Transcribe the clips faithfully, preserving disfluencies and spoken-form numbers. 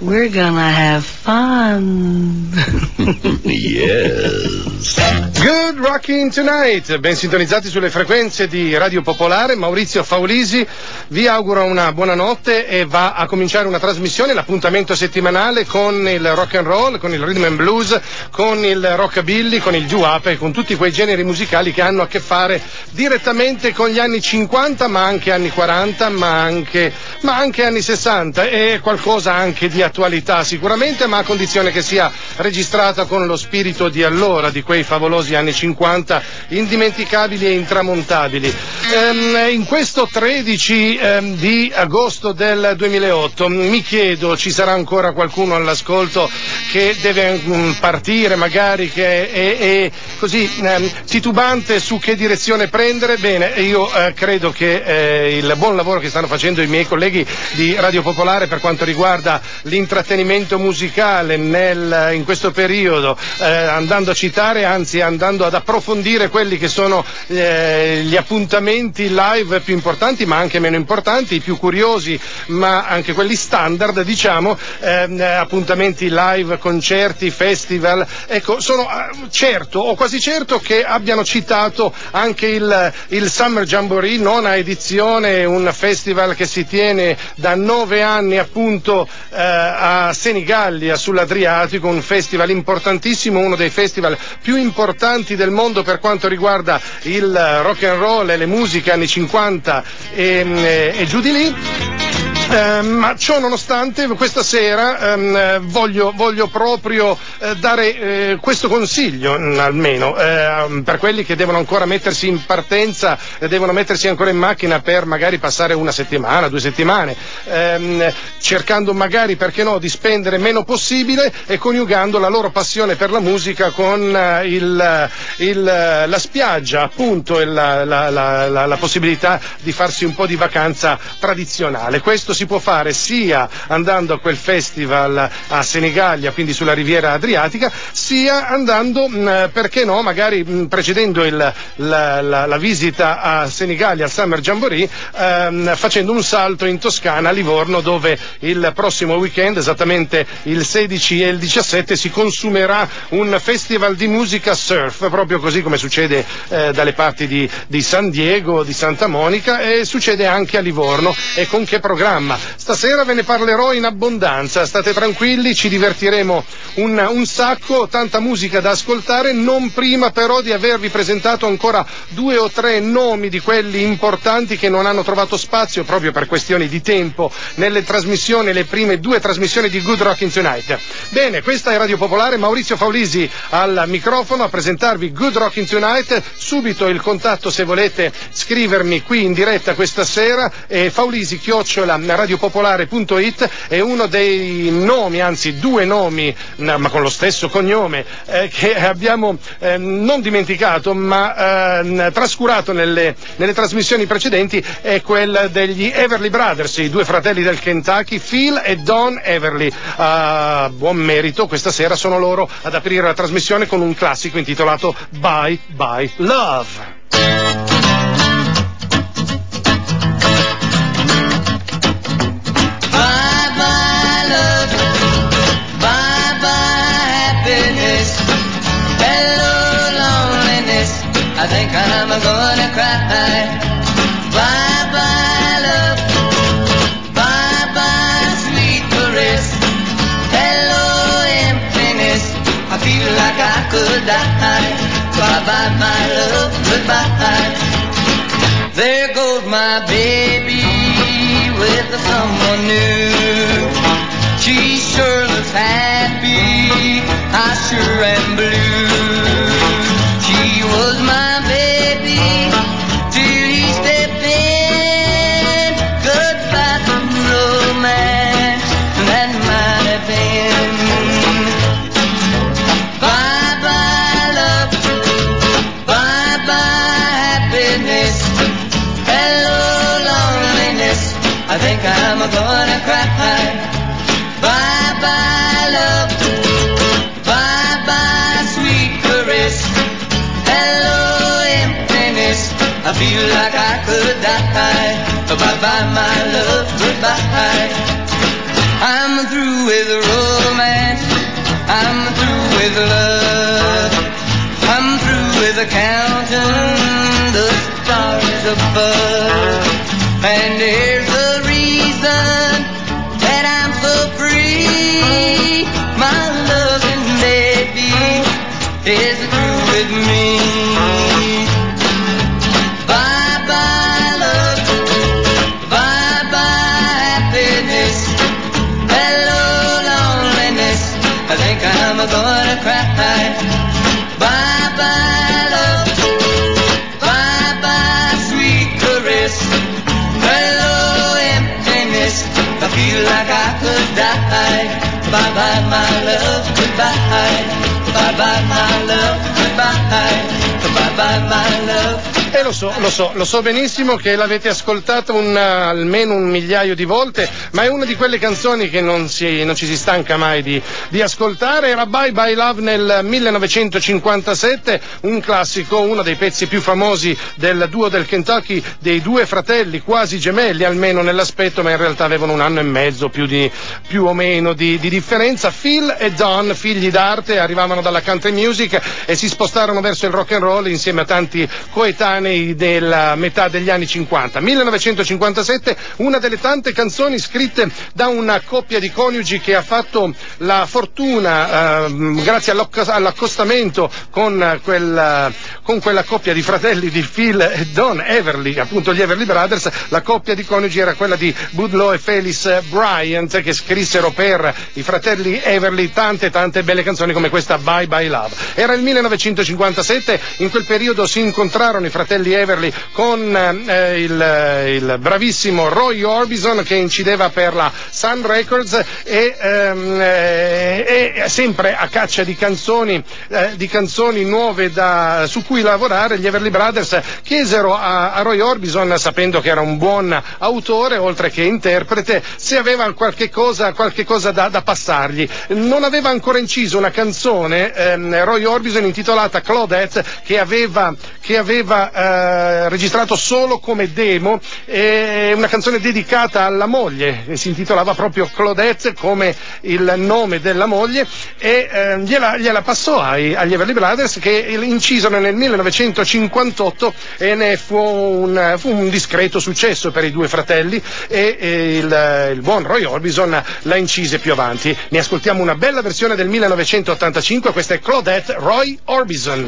We're gonna have fun. Yes. Good Rocking Tonight, ben sintonizzati sulle frequenze di Radio Popolare. Maurizio Faulisi vi augura una buona notte e va a cominciare una trasmissione, l'appuntamento settimanale con il rock and roll, con il rhythm and blues, con il rockabilly, con il doo-wop e con tutti quei generi musicali che hanno a che fare direttamente con gli anni cinquanta, ma anche anni quaranta, ma anche, ma anche anni sessanta, e qualcosa anche di attualità sicuramente, ma a condizione che sia registrata con lo spirito di allora, di quei favolosi anni cinquanta, indimenticabili e intramontabili. Ehm, in questo tredici ehm, di agosto del duemilaotto mi chiedo, ci sarà ancora qualcuno all'ascolto che deve mh, partire magari, che è, è così ehm, titubante su che direzione prendere? Bene, io eh, credo che eh, il buon lavoro che stanno facendo i miei colleghi di Radio Popolare per quanto riguarda l'intrattenimento musicale nel, in questo periodo, eh, andando a citare, anzi andando ad approfondire quelli che sono eh, gli appuntamenti live più importanti, ma anche meno importanti, i più curiosi, ma anche quelli standard, diciamo, eh, appuntamenti live, concerti, festival. Ecco, sono eh, certo o quasi certo che abbiano citato anche il, il Summer Jamboree, nona edizione, un festival che si tiene da nove anni appunto eh, a Senigallia sull'Adriatico, un festival importantissimo, uno dei festival più importanti del mondo per quanto riguarda il rock and roll e le musiche anni cinquanta e, e giù di lì. Eh, ma ciò nonostante, questa sera ehm, voglio, voglio proprio eh, dare eh, questo consiglio, mh, almeno eh, per quelli che devono ancora mettersi in partenza, eh, devono mettersi ancora in macchina per magari passare una settimana, due settimane, ehm, cercando magari, perché no, di spendere meno possibile e coniugando la loro passione per la musica con eh, il, il, la spiaggia, appunto, e la, la, la, la, la possibilità di farsi un po' di vacanza tradizionale. Questo si può fare sia andando a quel festival a Senigallia, quindi sulla riviera adriatica, sia andando, mh, perché no, magari mh, precedendo il, la, la, la visita a Senigallia al Summer Jamboree, ehm, facendo un salto in Toscana, a Livorno, dove il prossimo weekend, esattamente il sedici e il diciassette, si consumerà un festival di musica surf, proprio così come succede eh, dalle parti di, di San Diego, di Santa Monica, e succede anche a Livorno. E con che programma? Stasera ve ne parlerò in abbondanza, state tranquilli, ci divertiremo un, un sacco, tanta musica da ascoltare, non prima però di avervi presentato ancora due o tre nomi di quelli importanti che non hanno trovato spazio proprio per questioni di tempo nelle trasmissioni, le prime due trasmissioni di Good Rocking Tonight. Bene, questa è Radio Popolare, Maurizio Faulisi al microfono a presentarvi Good Rocking Tonight. Subito il contatto se volete scrivermi qui in diretta questa sera, è faulisi chiocciola radiopopolare punto it, è uno dei nomi, anzi due nomi, ma con lo stesso cognome, eh, che abbiamo eh, non dimenticato ma eh, trascurato nelle, nelle trasmissioni precedenti, è quel degli Everly Brothers, i due fratelli del Kentucky, Phil e Don Everly. A buon merito, questa sera sono loro ad aprire la trasmissione con un classico intitolato Bye Bye Love. I think I'm gonna cry. Bye bye love, bye bye sweet caress. Hello emptiness, I feel like I could die. Bye bye my love, goodbye. There goes my baby with someone new. She sure looks happy, I sure am blue. She was my baby till he stepped in. Goodbye to romance, that might have been. Bye bye love, bye bye happiness. Hello loneliness, I think I'm gonna cry. Bye bye love, bye bye sweet caress. Hello emptiness, I feel like I could die. Bye bye my love, goodbye. I'm through with with love. I'm through with counting the stars above. And here's the reason that I'm so free. My loving baby is through with me. Bye-bye love, bye-bye happiness. Hello loneliness, I think I'm gonna cry. Bye-bye love, bye-bye sweet caress. Hello emptiness, I feel like I could die. Bye-bye my love, goodbye. Bye-bye my love, goodbye. Bye-bye my love. E lo so, lo so, lo so benissimo che l'avete ascoltata un, almeno un migliaio di volte, ma è una di quelle canzoni che non, si, non ci si stanca mai di, di ascoltare. Era Bye Bye Love nel millenovecentocinquantasette, un classico, uno dei pezzi più famosi del duo del Kentucky, dei due fratelli quasi gemelli, almeno nell'aspetto, ma in realtà avevano un anno e mezzo più, di, più o meno di, di differenza. Phil e Don, figli d'arte, arrivavano dalla country music e si spostarono verso il rock and roll insieme a tanti coetanei della metà degli anni cinquanta. millenovecentocinquantasette, una delle tante canzoni scritte da una coppia di coniugi che ha fatto la fortuna eh, grazie all'accostamento con quella, con quella coppia di fratelli di Phil e Don Everly, appunto gli Everly Brothers. La coppia di coniugi era quella di Bud Law e Phyllis Bryant, che scrissero per i fratelli Everly tante tante belle canzoni come questa Bye Bye Love. Era il millenovecentocinquantasette, in quel periodo si incontrarono i fratelli Everly con eh, il, il bravissimo Roy Orbison, che incideva per la Sun Records e, ehm, eh, e sempre a caccia di canzoni eh, di canzoni nuove da, su cui lavorare. Gli Everly Brothers chiesero a, a Roy Orbison, sapendo che era un buon autore oltre che interprete, se aveva qualche cosa, qualche cosa da, da passargli. Non aveva ancora inciso una canzone ehm, Roy Orbison intitolata Claudette, che aveva che aveva eh, registrato solo come demo, eh, una canzone dedicata alla moglie, e si intitolava proprio Claudette come il nome della moglie, e eh, gliela, gliela passò ai, agli Everly Brothers, che incisero nel millenovecentocinquantotto e ne fu un, fu un discreto successo per i due fratelli, e, e il, il buon Roy Orbison la incise più avanti. Ne ascoltiamo una bella versione del millenovecentottantacinque, questa è Claudette, Roy Orbison.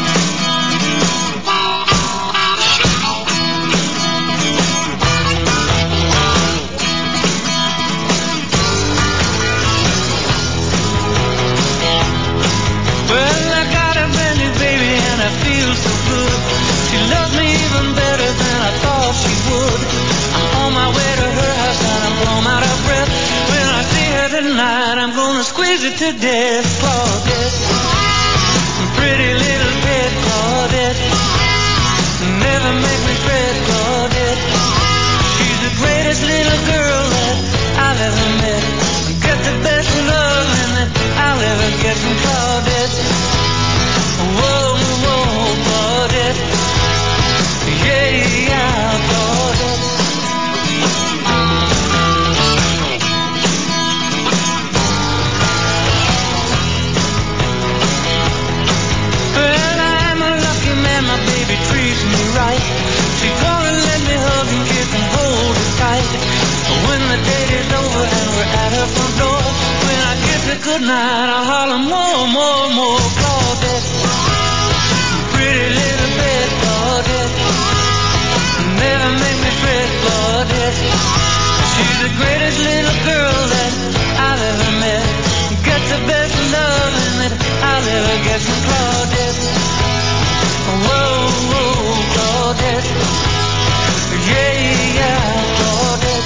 Tonight I'm gonna squeeze it to death, Claudette, pretty little pet Claudette, never make me fret Claudette, she's the greatest little girl that I've ever met, get the best loving that I'll ever get from Claudette, whoa, whoa, Claudette, yeah, yeah, Claudette. Good night, I'll holler more, more, more, Claudette, pretty little bit, Claudette, never make me fret, Claudette, she's the greatest little girl that I've ever met, get the best loving that I'll ever get from Claudette, whoa, whoa, Claudette, yeah, yeah, Claudette.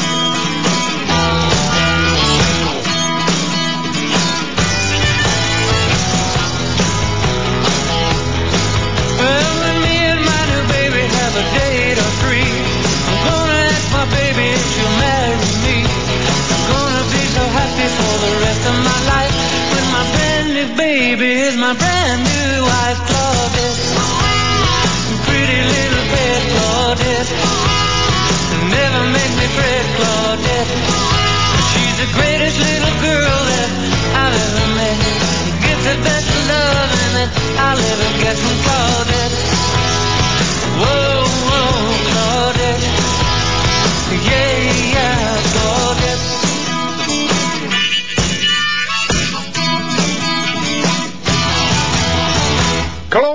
Baby is my brand new wife, Claudette, pretty little pet Claudette, never make me fret, Claudette, she's the greatest little girl that I've ever met, get the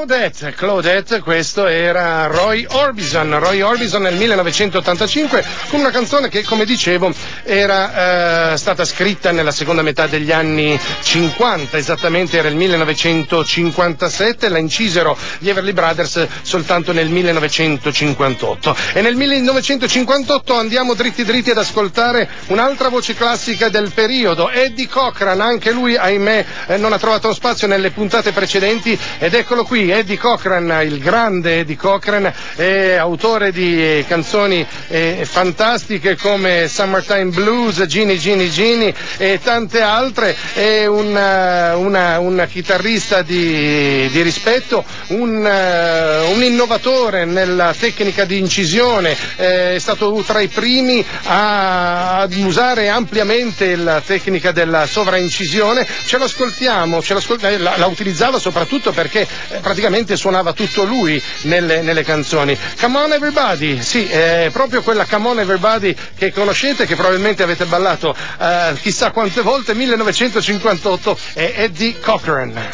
Claudette, Claudette, questo era Roy Orbison, Roy Orbison nel millenovecentottantacinque con una canzone che, come dicevo, era eh, stata scritta nella seconda metà degli anni cinquanta, esattamente era il millenovecentocinquantasette, la incisero gli Everly Brothers soltanto nel millenovecentocinquantotto. E nel millenovecentocinquantotto andiamo dritti dritti ad ascoltare un'altra voce classica del periodo, Eddie Cochran, anche lui ahimè eh, non ha trovato spazio nelle puntate precedenti, ed eccolo qui, Eddie Cochran, il grande Eddie Cochran, è autore di canzoni eh, fantastiche come Summertime Blues, Genie Genie Genie e tante altre, è una, una, un chitarrista di, di rispetto, un, uh, un innovatore nella tecnica di incisione, eh, è stato tra i primi a, ad usare ampiamente la tecnica della sovraincisione. Ce lo ascoltiamo, ce l'ascolt- la, la utilizzava soprattutto perché eh, praticamente suonava tutto lui nelle, nelle canzoni. Come on everybody, sì, è proprio quella Come on everybody che conoscete, che probabilmente avete ballato eh, chissà quante volte, millenovecentocinquantotto, è Eddie Cochran.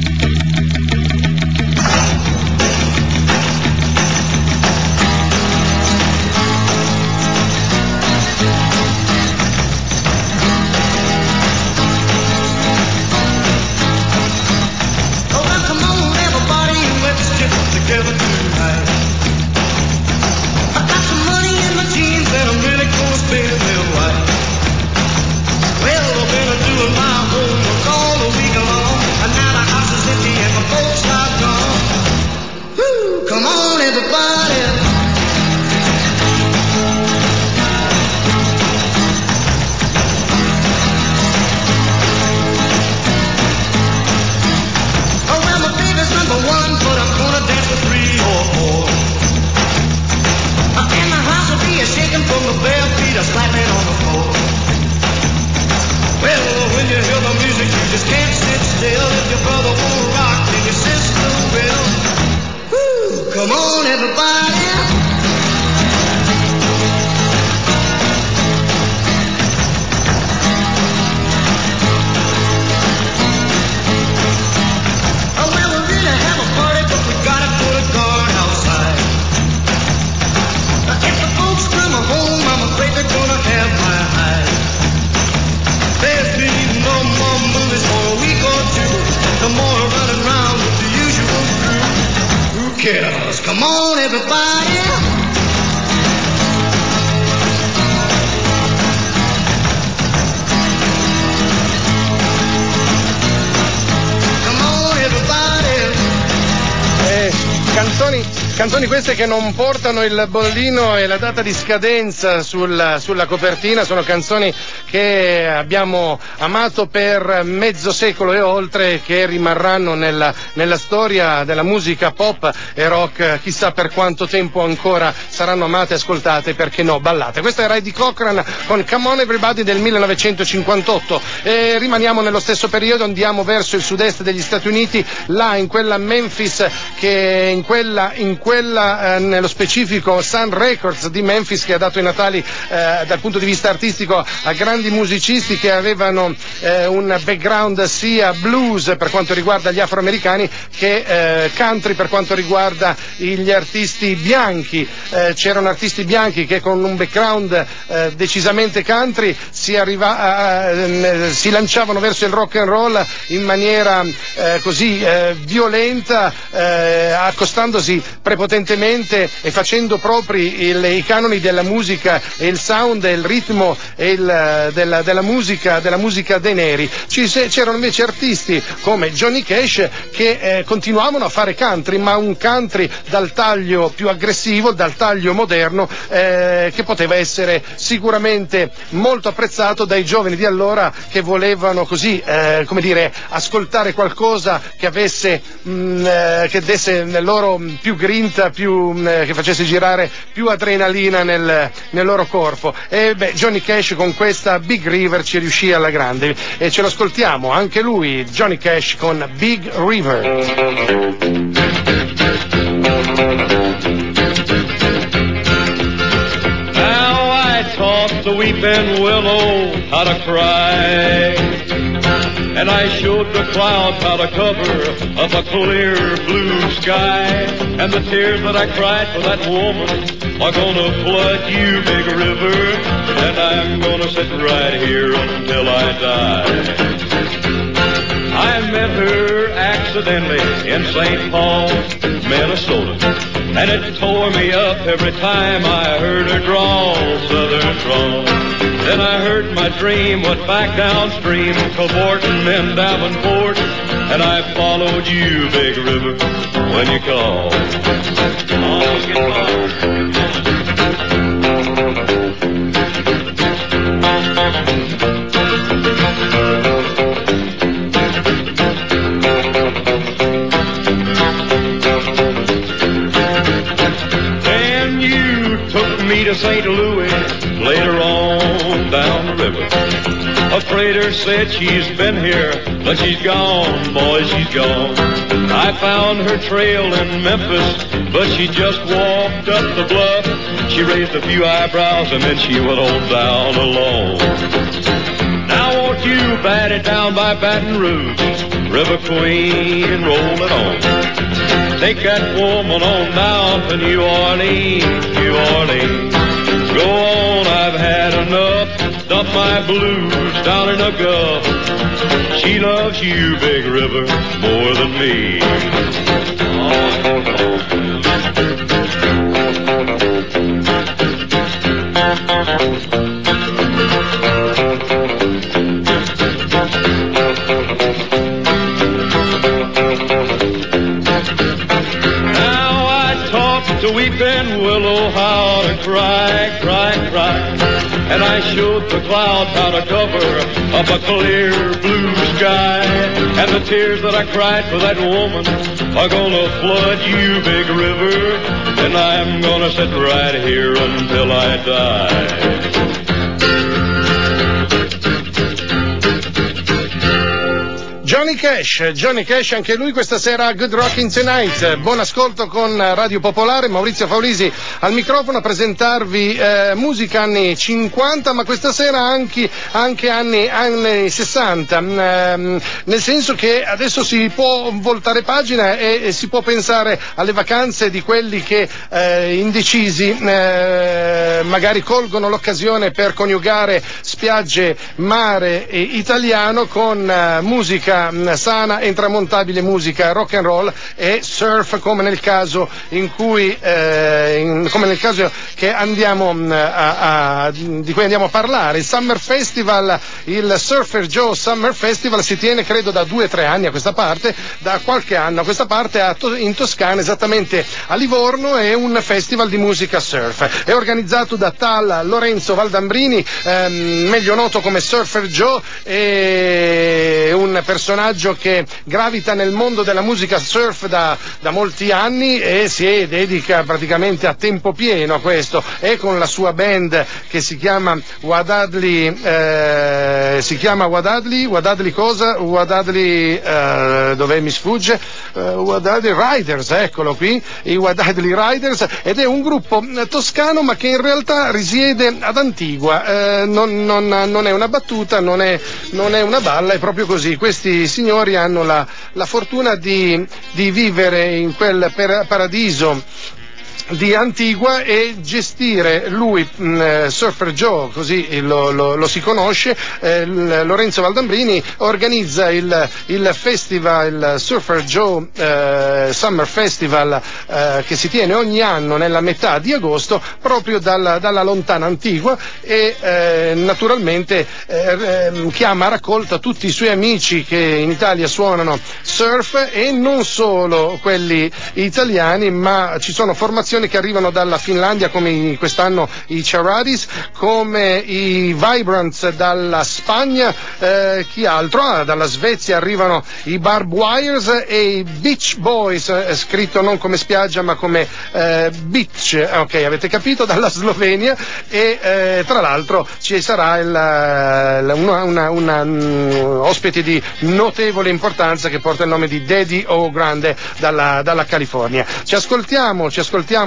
Come on, everybody. Come on, everybody. Eh, canzoni, canzoni queste che non portano il bollino e la data di scadenza sulla, sulla copertina, sono canzoni che abbiamo amato per mezzo secolo e oltre, che rimarranno nella, nella storia della musica pop e rock, chissà per quanto tempo ancora saranno amate, ascoltate, perché no, ballate. Questa era Eddie Cochran con Come On Everybody del millenovecentocinquantotto, e rimaniamo nello stesso periodo, andiamo verso il sud-est degli Stati Uniti, là in quella Memphis, che in quella, in quella eh, nello specifico Sun Records di Memphis, che ha dato i natali eh, dal punto di vista artistico a grandi musicisti che avevano eh, un background sia blues per quanto riguarda gli afroamericani che eh, country per quanto riguarda gli artisti bianchi. Eh, c'erano artisti bianchi che con un background eh, decisamente country si, arriva a, eh, si lanciavano verso il rock and roll in maniera eh, così eh, violenta, eh, accostandosi prepotentemente e facendo propri il, i canoni della musica e il sound e il ritmo e il Della, della musica della musica dei neri. Ci, c'erano invece artisti come Johnny Cash che eh, continuavano a fare country, ma un country dal taglio più aggressivo, dal taglio moderno, eh, che poteva essere sicuramente molto apprezzato dai giovani di allora, che volevano così eh, come dire ascoltare qualcosa che avesse mh, eh, che desse nel loro più grinta, più mh, che facesse girare più adrenalina nel, nel loro corpo. E beh, Johnny Cash con questa Big River ci riuscì alla grande, e ce lo ascoltiamo anche lui, Johnny Cash con Big River. Now I taught the weeping willow how to cry, and I showed the clouds how to cover up a clear blue sky. And the tears that I cried for that woman are gonna flood you, big river, and I'm gonna sit right here until I die. I met her accidentally in Saint Paul, Minnesota, and it tore me up every time I heard her drawl, southern drawl. Then I heard my dream went back downstream, cavorting in Davenport, and I followed you, big river, when you called. Oh, you called. To Saint Louis, later on down the river. A freighter said she's been here, but she's gone, boy, she's gone. I found her trail in Memphis, but she just walked up the bluff. She raised a few eyebrows and then she went on down alone. Now won't you bat it down by Baton Rouge, River Queen, roll it on. Take that woman on down to New Orleans, New Orleans. Go on, I've had enough. Dump my blues down in the Gulf. She loves you, big river, more than me. To weeping willow, how to cry, cry, cry. And I showed the clouds how to cover up a clear blue sky. And the tears that I cried for that woman are gonna flood you, big river. And I'm gonna sit right here until I die. Johnny Cash, Johnny Cash, anche lui questa sera a Good Rockin' Tonight. Buon ascolto con Radio Popolare, Maurizio Faulisi al microfono a presentarvi eh, musica anni cinquanta, ma questa sera anche, anche anni, anni sessanta, ehm, nel senso che adesso si può voltare pagina e, e si può pensare alle vacanze di quelli che eh, indecisi eh, magari colgono l'occasione per coniugare spiagge, mare e italiano con eh, musica sana e intramontabile, musica rock and roll e surf, come nel caso in cui eh, in, come nel caso che andiamo a, a, di cui andiamo a parlare. Il Summer Festival, il Surfer Joe Summer Festival si tiene credo da due o tre anni a questa parte, da qualche anno a questa parte a, in Toscana, esattamente a Livorno. È un festival di musica surf, è organizzato da tal Lorenzo Valdambrini, ehm, meglio noto come Surfer Joe, è un personaggio che gravita nel mondo della musica surf da, da molti anni e si dedica praticamente a tempo pieno a questo, e con la sua band che si chiama Wadadli eh, si chiama Wadadli Wadadli cosa? Wadadli eh, dove mi sfugge? Uh, Wadadli Riders, eccolo qui, i Wadadli Riders, ed è un gruppo toscano ma che in realtà risiede ad Antigua. Eh, non, non, non è una battuta, non è, non è una balla, è proprio così. Questi I signori hanno la, la fortuna di, di vivere in quel per, paradiso di Antigua e gestire lui, mh, Surfer Joe, così lo, lo, lo si conosce, eh, Lorenzo Valdambrini organizza il, il festival, il Surfer Joe eh, Summer Festival eh, che si tiene ogni anno nella metà di agosto proprio dalla, dalla lontana Antigua e eh, naturalmente eh, chiama a raccolta tutti i suoi amici che in Italia suonano surf e non solo quelli italiani, ma ci sono formazioni che arrivano dalla Finlandia come quest'anno i Charadis, come i Vibrants dalla Spagna, eh, chi altro? Ah, dalla Svezia arrivano i Barb Wires e i Beach Boys, eh, scritto non come spiaggia ma come eh, beach, ok, avete capito, dalla Slovenia e eh, tra l'altro ci sarà il, una, una, una um, ospite di notevole importanza che porta il nome di Daddy O Grande dalla, dalla California. Ci ascoltiamo, ci ascoltiamo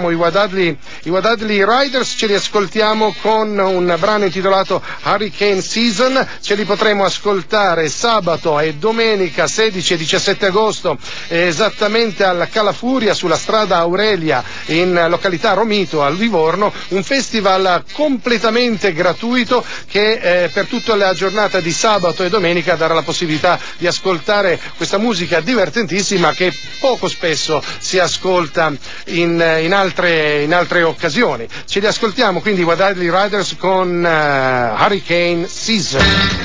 ascoltiamo i Wadadli, i Wadadli Riders, ce li ascoltiamo con un brano intitolato Hurricane Season. Ce li potremo ascoltare sabato e domenica sedici e diciassette agosto, esattamente alla Calafuria sulla strada Aurelia in località Romito a Livorno, un festival completamente gratuito che eh, per tutta la giornata di sabato e domenica darà la possibilità di ascoltare questa musica divertentissima che poco spesso si ascolta in, in, altre, in altre occasioni. Ce li ascoltiamo quindi Wadadli Riders con uh, Hurricane Season.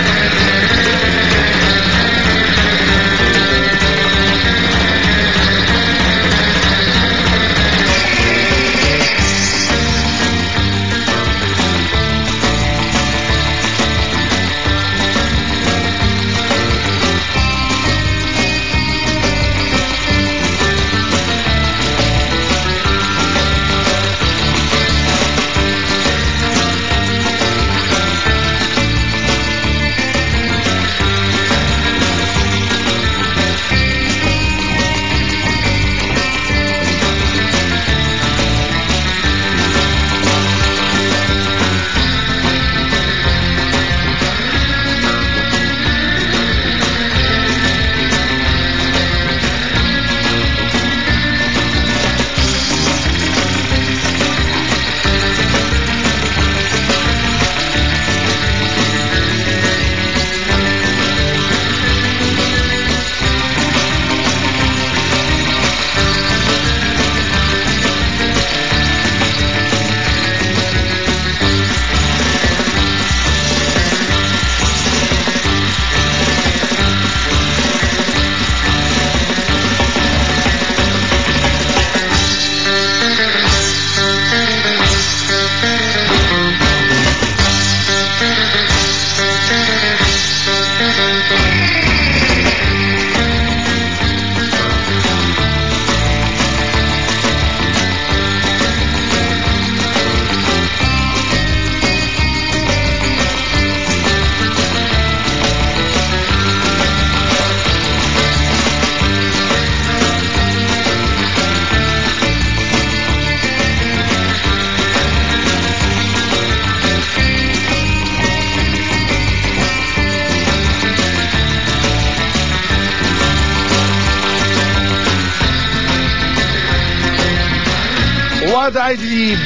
Wadadli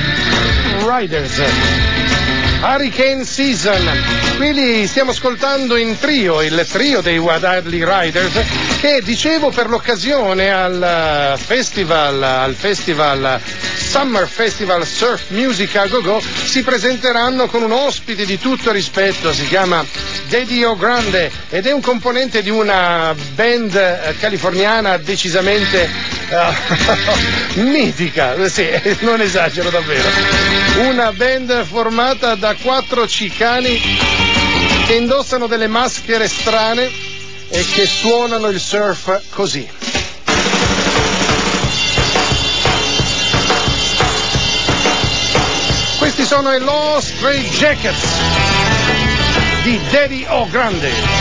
Riders, Hurricane Season. Quindi stiamo ascoltando in trio, il trio dei Wadadli Riders, che dicevo per l'occasione al festival, al festival Summer Festival Surf Music a Go-Go si presenteranno con un ospite di tutto rispetto, si chiama Daddy O'Grande ed è un componente di una band eh, californiana decisamente uh, mitica, sì, non esagero davvero, una band formata da quattro cicani che indossano delle maschere strane e che suonano il surf così. Questi sono i Lost Stray Jackets di Daddy O'Grande.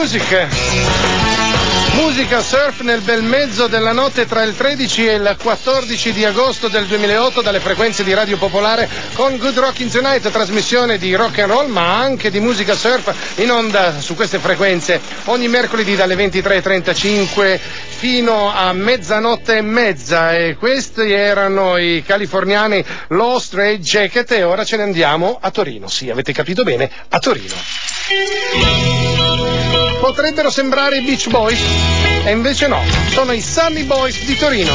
Music. Musica surf nel bel mezzo della notte tra il tredici e il quattordici di agosto del duemilaotto dalle frequenze di Radio Popolare con Good Rockin' Tonight, trasmissione di rock and roll ma anche di musica surf in onda su queste frequenze ogni mercoledì dalle ventitré e trentacinque fino a mezzanotte e mezza. E questi erano i californiani Low Straight Jacket e ora ce ne andiamo a Torino. Sì, avete capito bene, a Torino. Potrebbero sembrare i Beach Boys e invece no, sono i Sunny Boys di Torino.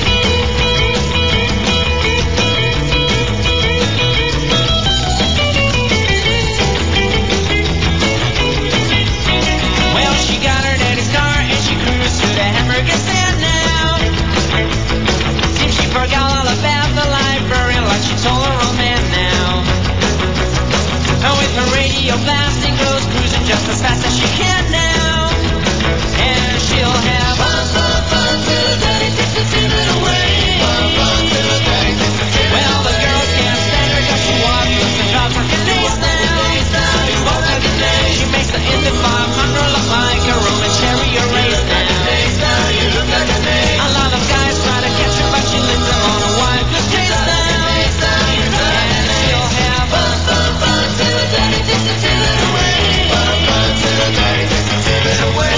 Well, she got her daddy's car and she cruised to the hamburger stand now. Seems she forgot all about the library like she told her old man now. And with her radio blasting goes cruising just as fast as she can now. And she'll have fun, fun, fun till the daddy takes the timid away. Fun, fun till the daddy takes the timid away. Well, the girls can't stand her cause she walks with the drops her face now. You won't have the day. She makes the Indy five hundred look like a Roman chariot race now. You look like a name. A lot of guys try to catch her but she leads them on a wide good chase now. And she'll have fun, fun, fun till the daddy takes the timid away. Fun, fun till the daddy takes the timid away.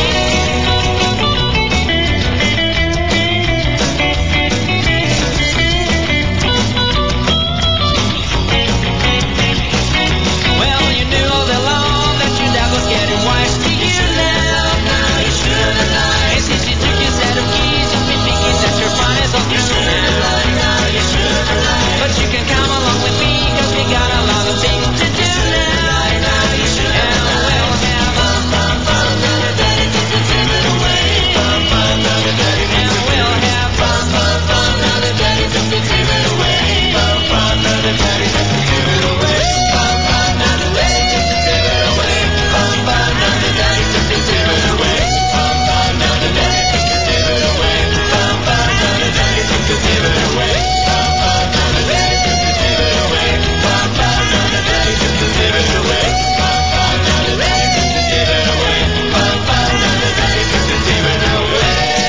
Well, you knew all along that your dad was getting wise to you now. Now you should have lied. And since you took your set of keys, you've been thinking that your fun is all through now. Now you should have lied. But you can come along with me, cause we got a lot of things to do now. Now you should have lied. And we'll have fun, fun, fun till your daddy takes the timid away. Fun, fun, till your daddy takes the timid away. And we'll have fun, fun, fun till the daddy takes the timid away. Fun, fun, till the daddy takes the timid away. Fun, fun, till the daddy takes the timid away. Fun, fun, till the daddy takes the timid away. Fun, fun, till the daddy takes the timid away. Fun, fun, till the daddy takes the timid away. Fun, fun, till the daddy takes the timid away. Fun, fun, till the daddy takes the timid away. Fun, fun, till the daddy takes the timid away. Fun, fun, till the daddy takes the timid away.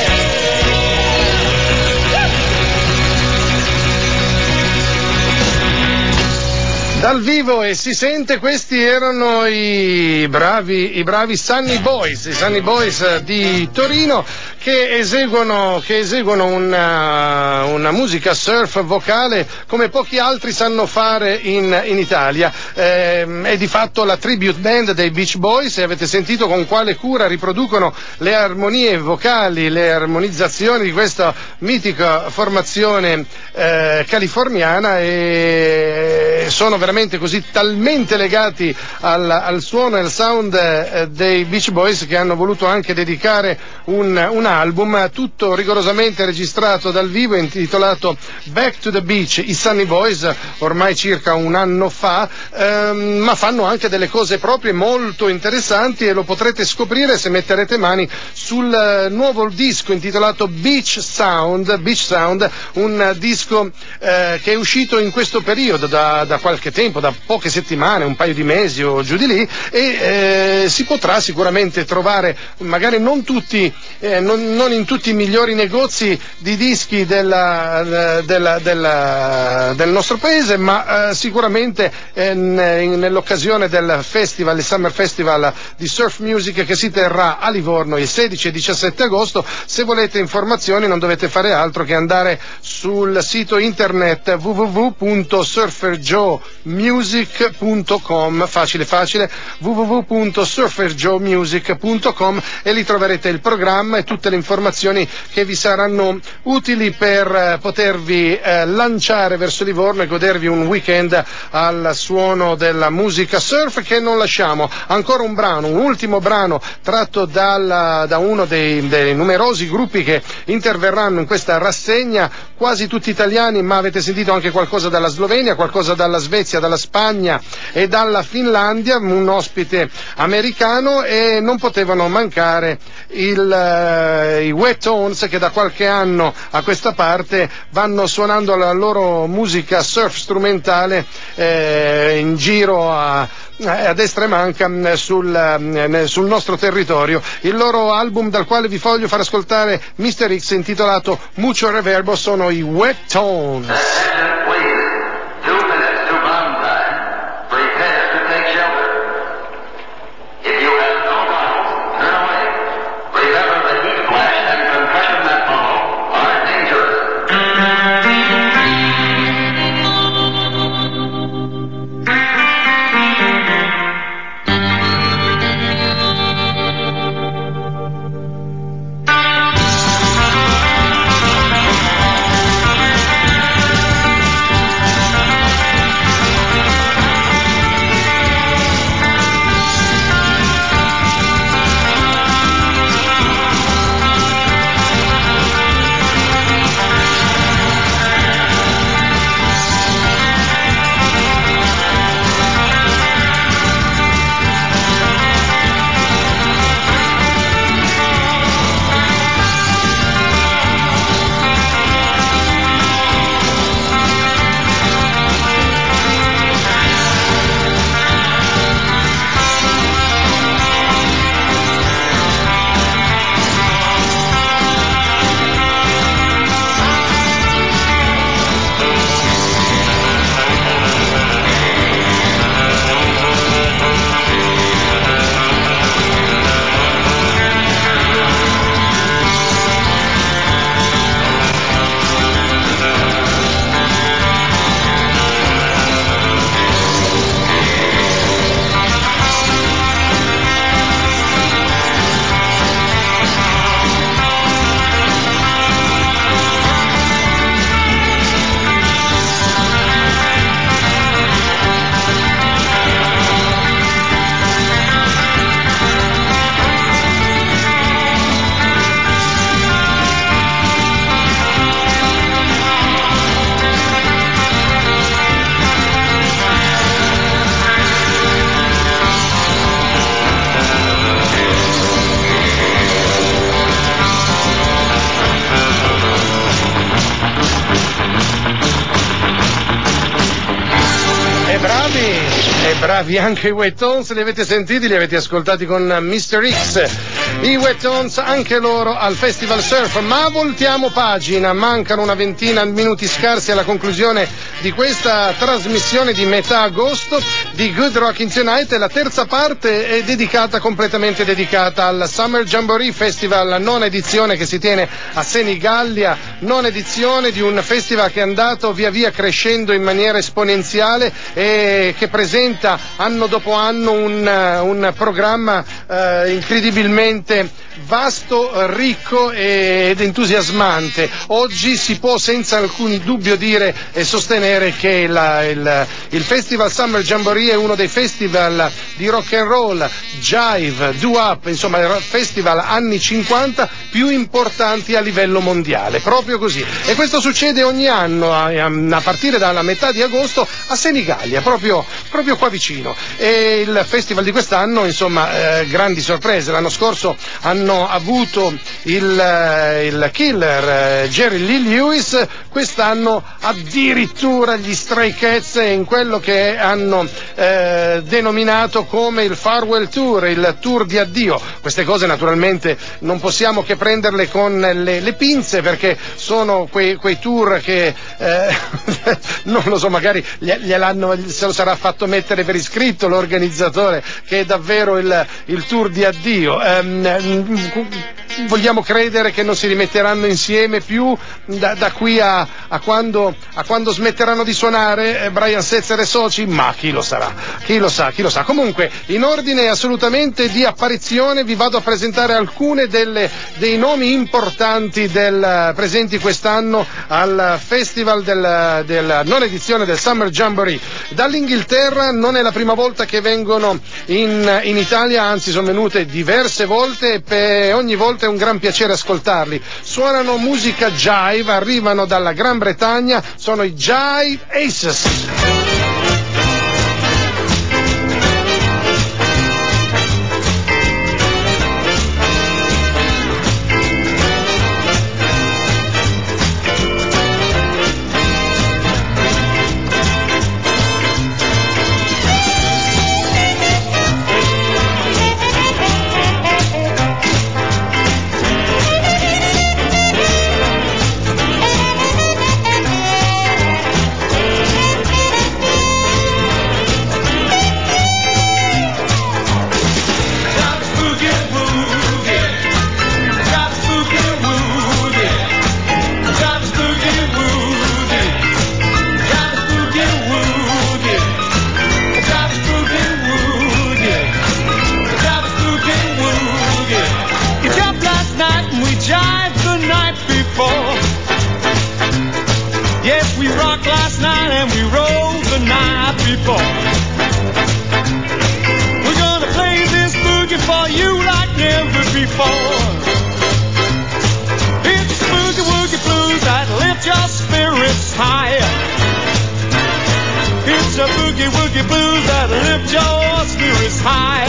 Dal vivo e si sente, questi erano i bravi, i bravi Sunny Boys, i Sunny Boys di Torino che eseguono, che eseguono una, una musica surf vocale come pochi altri sanno fare in, in Italia. Eh, è di fatto la tribute band dei Beach Boys e avete sentito con quale cura riproducono le armonie vocali, le armonizzazioni di questa mitica formazione eh, californiana e sono veramente così talmente legati al, al suono e al sound eh, dei Beach Boys che hanno voluto anche dedicare un, un album tutto rigorosamente registrato dal vivo intitolato Back to the Beach, i Sunny Boys, ormai circa un anno fa, ehm, ma fanno anche delle cose proprie molto interessanti e lo potrete scoprire se metterete mani sul nuovo disco intitolato Beach Sound, Beach Sound, un disco eh, che è uscito in questo periodo da, da qualche tempo, da poche settimane, un paio di mesi o giù di lì, e eh, si potrà sicuramente trovare, magari non tutti, eh, non, non in tutti i migliori negozi di dischi della, della, della, del nostro paese, ma eh, sicuramente eh, nell'occasione del festival, il Summer Festival di Surf Music che si terrà a Livorno il sedici e diciassette agosto. Se volete informazioni non dovete fare altro che andare sul sito internet w w w punto surfer joe music punto com, facile facile, w w w punto surfer joe music punto com, e lì troverete il programma e tutte le informazioni che vi saranno utili per eh, potervi eh, lanciare verso Livorno e godervi un weekend al suono della musica surf, che non lasciamo. Ancora un brano, un ultimo brano tratto dalla, da uno dei, dei numerosi gruppi che interverranno in questa rassegna, quasi tutti italiani, ma avete sentito anche qualcosa dalla Slovenia, qualcosa dalla Svezia, dalla Spagna e dalla Finlandia, un ospite americano, e non potevano mancare il, uh, i Wet Tones, che da qualche anno a questa parte vanno suonando la loro musica surf strumentale eh, in giro a eh, a destra e manca mh, sul, mh, sul nostro territorio. Il loro album dal quale vi voglio far ascoltare mister X, intitolato Mucho Reverbo, sono i Wet Tones. Bravi anche i Wet Tones, li avete sentiti, li avete ascoltati con mister X. I Wet Tones, anche loro al Festival Surf. Ma voltiamo pagina, mancano una ventina di minuti scarsi alla conclusione di questa trasmissione di metà agosto di Good Rockin' Tonight, e la terza parte è dedicata, completamente dedicata al Summer Jamboree Festival, nona edizione, che si tiene a Senigallia, nona edizione di un festival che è andato via via crescendo in maniera esponenziale e che presenta anno dopo anno un, un programma eh, incredibilmente vasto, ricco ed entusiasmante. Oggi si può senza alcun dubbio dire e sostenere che la, il, il Festival Summer Jamboree è uno dei festival di rock and roll, jive, doo-wop, insomma festival anni cinquanta più importanti a livello mondiale, proprio così. E questo succede ogni anno a, a partire dalla metà di agosto a Senigallia, proprio, proprio qua vicino. E il festival di quest'anno, insomma, eh, grandi sorprese. L'anno scorso hanno avuto il, il killer eh, Jerry Lee Lewis, quest'anno addirittura gli Stray Cats in quello che hanno eh, denominato come il Farewell Tour, il tour di addio. Queste cose naturalmente non possiamo che prenderle con le, le pinze, perché sono quei, quei tour che eh, non lo so, magari gliel'hanno, se lo sarà fatto mettere per iscritto l'organizzatore, che è davvero il, il tour di addio. Um, vogliamo credere che non si rimetteranno insieme più da, da qui a, a, quando, a quando smetteranno di suonare eh, Brian Setzer e soci, ma chi lo sarà, chi lo sa, chi lo sa. Comunque, in ordine assolutamente di apparizione, vi vado a presentare alcune delle, dei nomi importanti del, presenti quest'anno al festival del, della nona edizione del Summer Jamboree. Dall'Inghilterra non è la prima volta che vengono in, in Italia, anzi sono venute diverse volte, e per ogni volta è un gran piacere ascoltarli. Suonano musica jive, arrivano dalla Gran Bretagna, sono i Jive Aces. boogie woogie blues that lift your spirits high.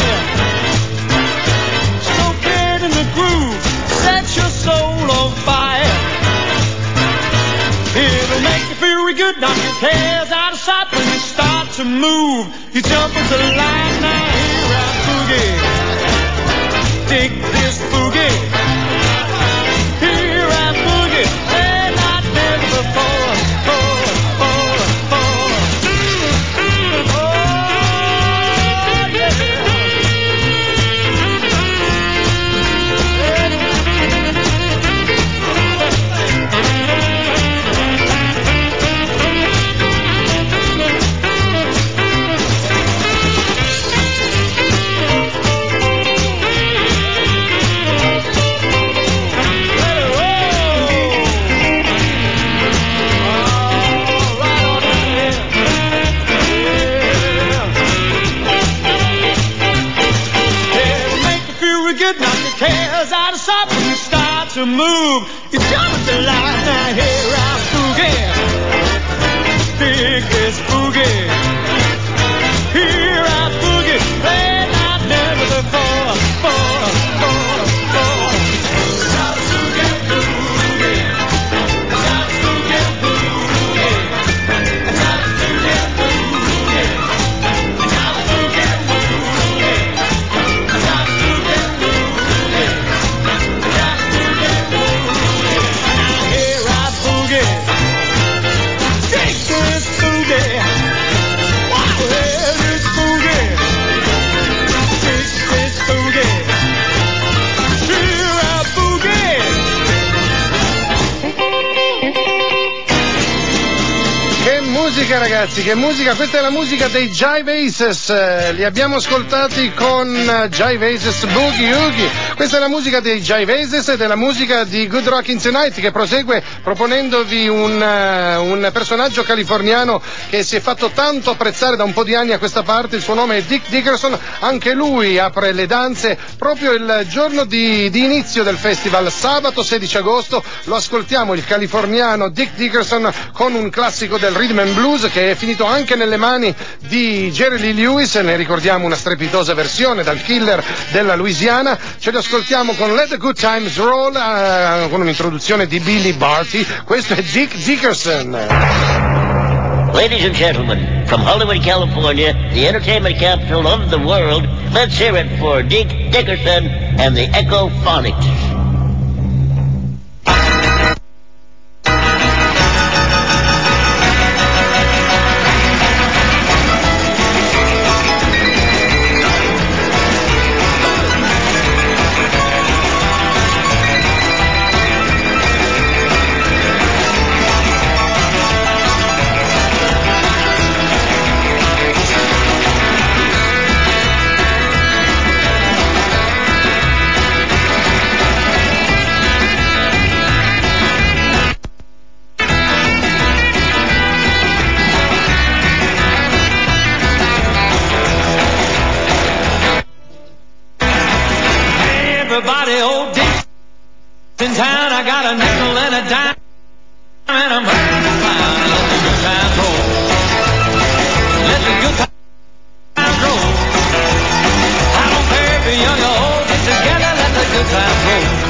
So get in the groove, set your soul on fire. It'll make you feel real good, knock your cares out of sight when you start to move. You jump into life now, here I boogie. Dig this boogie. Here I boogie, and I never before. Oh, oh, oh. Oh, yeah. Cares out of sight when you start to move. You jump into life now, here I boogie. Dig this boogie. Here I boogie, playing like never before. Four, four, four. Shout boogie, boogie. Shout boogie, boogie. Shout boogie, boogie. Shout boogie, boogie. Shout boogie, boogie. Musica, ragazzi, che musica, questa è la musica dei Jive Aces, eh, li abbiamo ascoltati con uh, Jive Aces Boogie Oogie. Questa è la musica dei Jive Aces ed è la musica di Good Rockin' Tonight, che prosegue proponendovi un, uh, un personaggio californiano che si è fatto tanto apprezzare da un po' di anni a questa parte. Il suo nome è Dick Dickerson, anche lui apre le danze proprio il giorno di, di inizio del festival, sabato sedici agosto. Lo ascoltiamo, il californiano Dick Dickerson, con un classico del rhythm and blues che è finito anche nelle mani di Jerry Lee Lewis. Ne ricordiamo una strepitosa versione dal Killer della Louisiana. Ce lo ascoltiamo con Let the Good Times Roll, uh, con un'introduzione di Billy Barty. Questo è Dick Dickerson. Ladies and gentlemen, from Hollywood, California, the entertainment capital of the world, let's hear it for Dick Dickerson and the Echo-Phonics. Everybody, old Dick in town, I got a nickel and a dime, and I'm hurting to find. Let the good times roll. Let the good times roll. I don't care if you're young or old, get together, let the good times roll.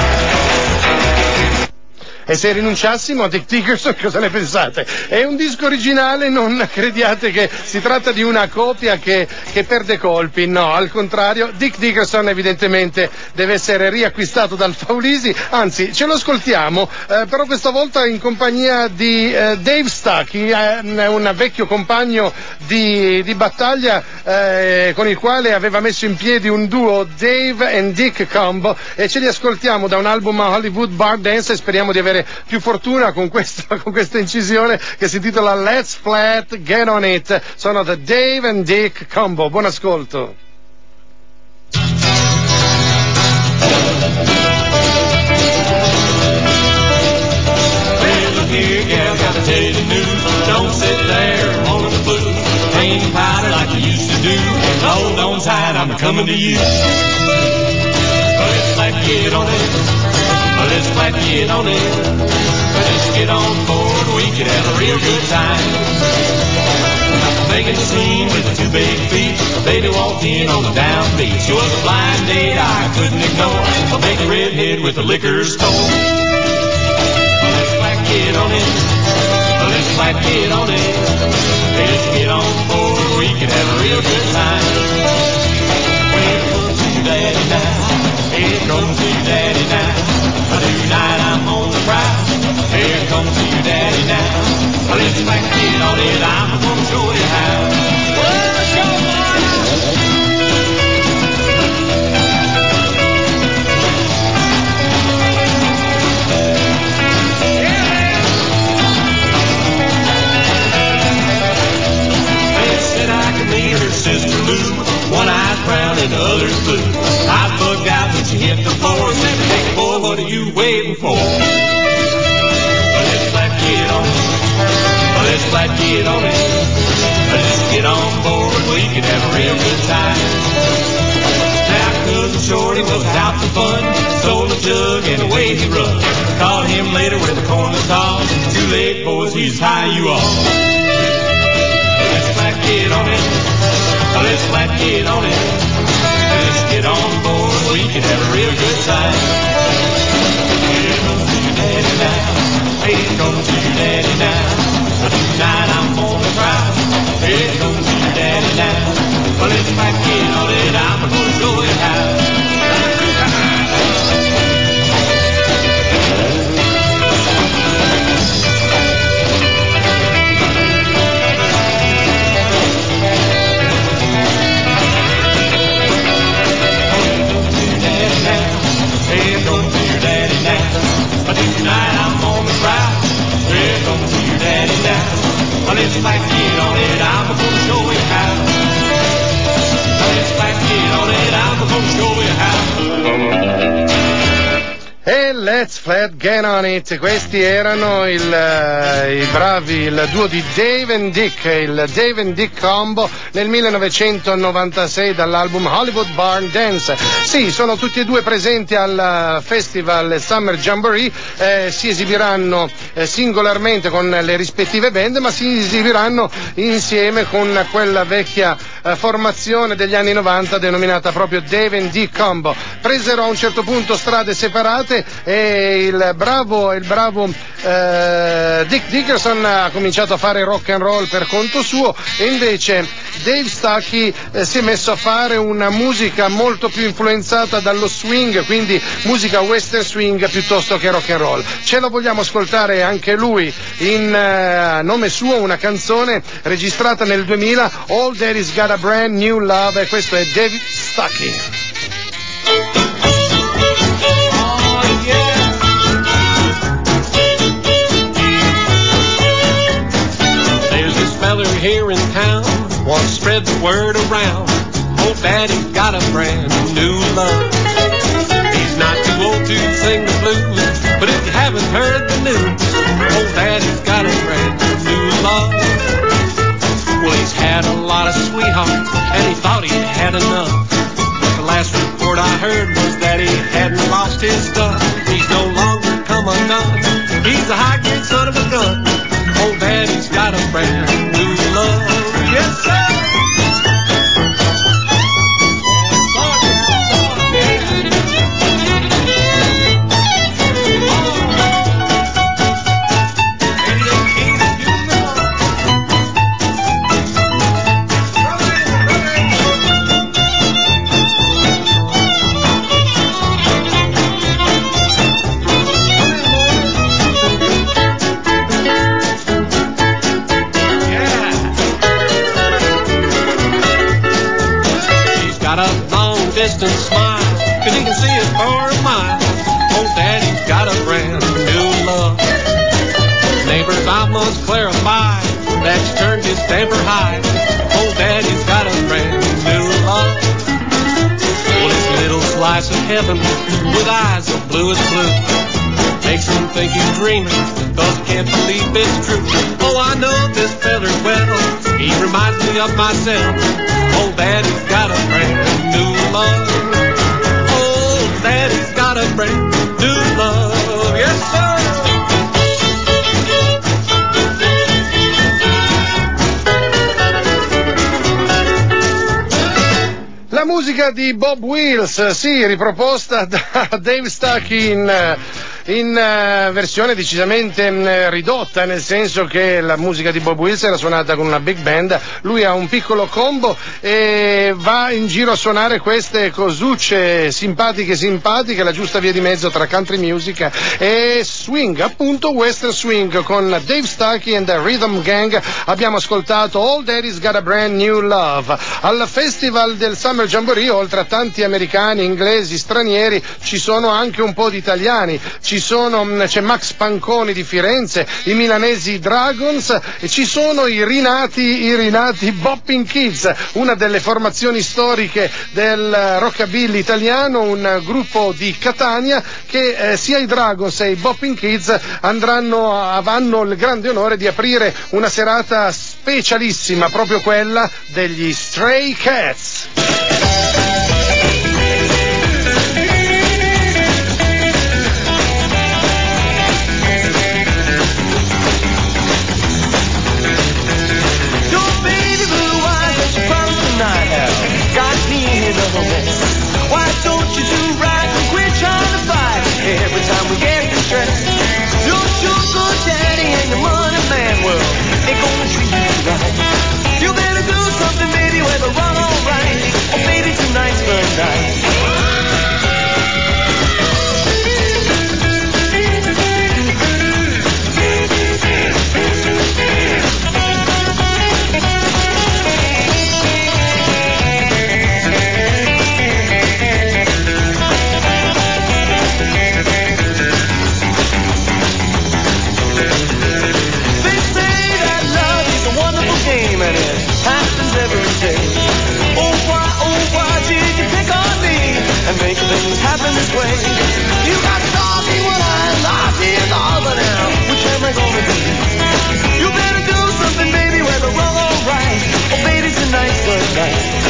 E se rinunciassimo a Dick Dickerson, cosa ne pensate? È un disco originale, non crediate che si tratta di una copia che, che perde colpi, no, al contrario. Dick Dickerson evidentemente deve essere riacquistato dal Faulisi, anzi ce lo ascoltiamo, eh, però questa volta in compagnia di eh, Dave Stuckey, eh, un vecchio compagno di, di battaglia eh, con il quale aveva messo in piedi un duo, Dave and Dick Combo, e ce li ascoltiamo da un album Hollywood Bar Dance, e speriamo di avere più fortuna con questa, con questa incisione che si intitola Let's Flat Get On It. Sono The Dave and Dick Combo. Buon ascolto. Well, look here, gal, gotta tell you the news. Don't sit there rolling the blues. Ain't powder like you used to do. Hold on tight, I'm coming to you. Well, let's flat get on it. Let's flat get on it. Let's get on board. We could have a real good time. making the scene with the two big feet. A baby walked in on the downbeat. She was a blind date I couldn't ignore. A big redhead with a liquor store. Well, this black kid on it. Well, this black kid on it. Hey, let's get on board. We could have a real good time. Well, here comes your daddy now. Here comes your daddy now. Tonight I'm on the prowl. Here comes your daddy now. Well, this black kid on it. I'm gonna show you how. Well, let's go, Sister Lou, one eye's brown and the other's blue. I bugged out when she hit the floor. Said, hey boy, what are you waiting for? Well, this black kid on it. Well, this black kid on it. Well, just get on board. We can have a real good time. Now, cousin Shorty was out for fun. Stole a jug and away he run. Caught him later with a corner dog. Two leg boys, he's high you all. Well, this black kid on it. Well, this black kid on it. Let's get on board. We can have a real good time. Here comes your daddy now. Here comes your daddy now. Tonight I'm on the prowl. Here comes your daddy now. Well, this black kid on it. I'm gonna show you how. Tonight I'm on the prowl. Here comes your daddy now. Well, this black kid on it, I'm gonna show you how. Well, this black kid on it, I'm gonna show you how. E Let's Flat Get On It, questi erano il, uh, i bravi, il duo di Dave and Dick, il Dave and Dick Combo nel millenovecentonovantasei dall'album Hollywood Barn Dance. Sì, sono tutti e due presenti al festival Summer Jamboree, eh, si esibiranno eh, singolarmente con le rispettive band, ma si esibiranno insieme con quella vecchia eh, formazione degli anni novanta denominata proprio Dave and Dick Combo. Presero a un certo punto strade separate e il bravo, il bravo eh, Dick Dickerson ha cominciato a fare rock and roll per conto suo e invece Dave Stuckey eh, si è messo a fare una musica molto più influenzata dallo swing, quindi musica western swing piuttosto che rock and roll. Ce lo vogliamo ascoltare anche lui in eh, nome suo, una canzone registrata nel duemila, All Daddy's Got a Brand New Love, e questo è Dave Stuckey. Here in town, want to spread the word around. Old Daddy's got a brand new love. He's not too old to sing the blues, but if you haven't heard the news, old Daddy's got a brand new love. Well, he's had a lot of sweethearts, and he thought he had enough. But the last report I heard was that he hadn't lost his stuff. He's no longer come undone. He's a high-grade son of a gun. Old Daddy's got a brand new love. Yes, sir. Distant smile, cause he can see as far a mile. Old Daddy's got a brand new love. Neighbors, I must clarify that you turned his damper high. Old Daddy's got a brand new love. Well, this little slice of heaven with eyes so blue as blue makes him think he's dreaming, cause he can't believe it's true. Oh, I know this feller well, he reminds me of myself. Old Daddy's got a brand new love. Old Daddy's got a brand new love. Yes, sir. La musica di Bob Wills, sì, riproposta da Dave Stuckey in, in uh, versione decisamente um, ridotta, nel senso che la musica di Bob Wills era suonata con una big band, lui ha un piccolo combo e va in giro a suonare queste cosucce simpatiche simpatiche, la giusta via di mezzo tra country music e swing, appunto western swing, con Dave Stuckey and the Rhythm Gang. Abbiamo ascoltato All Daddy's Got a Brand New Love. Al festival del Summer Jamboree, oltre a tanti americani, inglesi, stranieri, ci sono anche un po' di italiani. Ci sono, c'è Max Panconi di Firenze, i milanesi Dragons e ci sono i rinati, i rinati Bopping Kids, una delle formazioni storiche del rockabilly italiano, un gruppo di Catania che eh, sia i Dragons e i Bopping Kids andranno a, hanno il grande onore di aprire una serata specialissima, proprio quella degli Stray Cats. Why don't you do right and quit trying to fight every time we get distressed? Your sugar daddy and your money man, well, ain't gonna treat you right. You better do something, baby, whether wrong or right, or maybe tonight's the night. Happen this way. You got salty when I lost it all, but now which am I gonna do? You better do something, baby, whether wrong or right. Oh, baby, tonight's the night.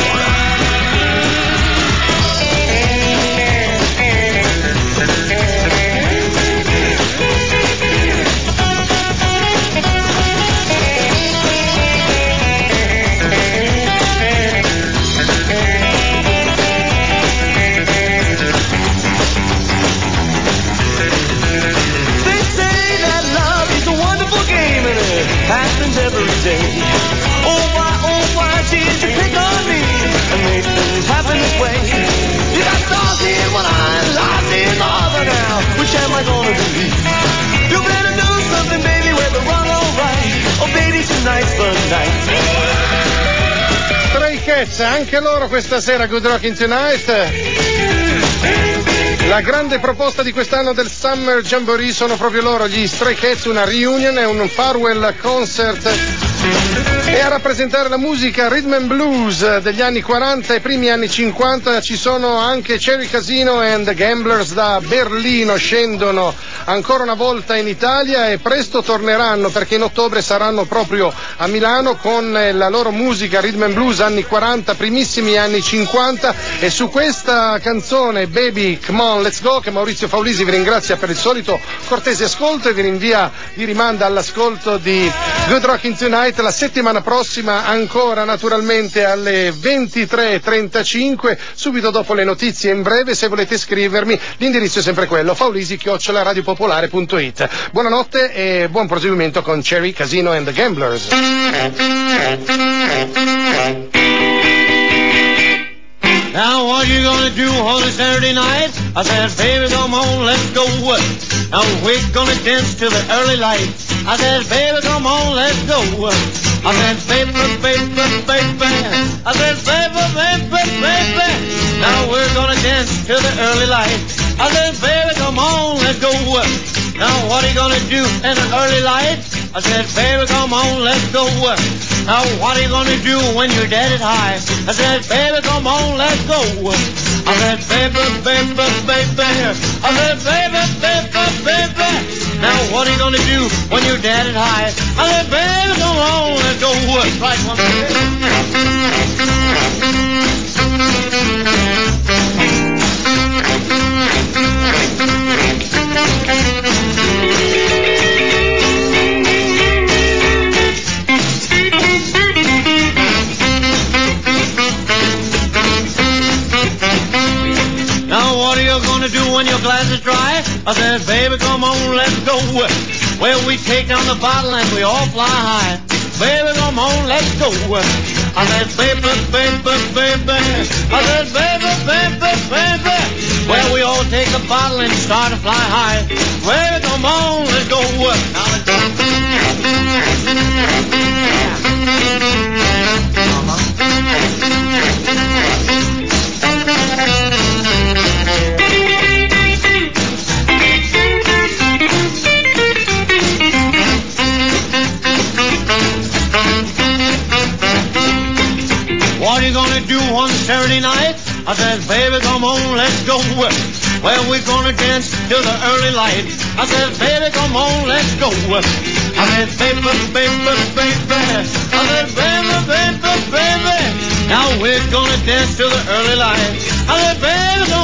Happens every day. Oh why, oh why did you pick on me and make things happen this way? You got salty when I lost it all, but now which am I gonna believe? You better do something, baby, whether wrong or right. Oh baby, tonight's the night. Stray Cats, anche loro questa sera Good Rockin' Tonight. La grande proposta di quest'anno del Summer Jamboree sono proprio loro, gli Stray Cats, una reunion e un farewell concert. E a rappresentare la musica rhythm and blues degli anni quaranta e primi anni cinquanta ci sono anche Cherry Casino and the Gamblers da Berlino, scendono ancora una volta in Italia e presto torneranno perché in ottobre saranno proprio a Milano con la loro musica rhythm and blues anni quaranta, primissimi anni cinquanta. E su questa canzone Baby Come On Let's Go, che Maurizio Faulisi vi ringrazia per il solito cortese ascolto e vi rinvia, vi rimanda all'ascolto di Good Rockin' Tonight la settimana prossima, ancora naturalmente alle ventitré e trentacinque, subito dopo le notizie in breve. Se volete scrivermi l'indirizzo è sempre quello, faulisi chiocciola radiopopolare punto it. Buonanotte e buon proseguimento con Cherry Casino and the Gamblers. Now what you gonna do on a Saturday night? I said, baby, come on, let's go. Now we're gonna dance till the early light. I said, baby, come on, let's go. I said, baby, baby, baby. I said, baby, baby, baby. Now we're gonna dance till the early light. I said, baby, come on, let's go. Now what are you gonna do in the early light? I said, baby, come on, let's go. Now what are you gonna do when your dad is high? I said, baby, come on, let's go. I said, baby, baby, baby. I said, baby, baby, baby. Now what are you gonna do when your dad is high? I said, baby, come on, let's go. Right, one when your glass is dry. I said, baby, come on, let's go. Well, we take down the bottle and we all fly high. Baby, come on, let's go. I said, baby, baby, baby. I said, baby, baby, baby. Well, we all take the bottle and start to fly high. Baby, come on, let's go. What are you gonna do on Saturday night? I said, baby, come on, let's go. Well, we're gonna dance till the early light. I said, baby, come on, let's go. I said, baby, baby, baby. I said, baby, baby, baby. Now we're gonna dance till the early light. I said, baby, come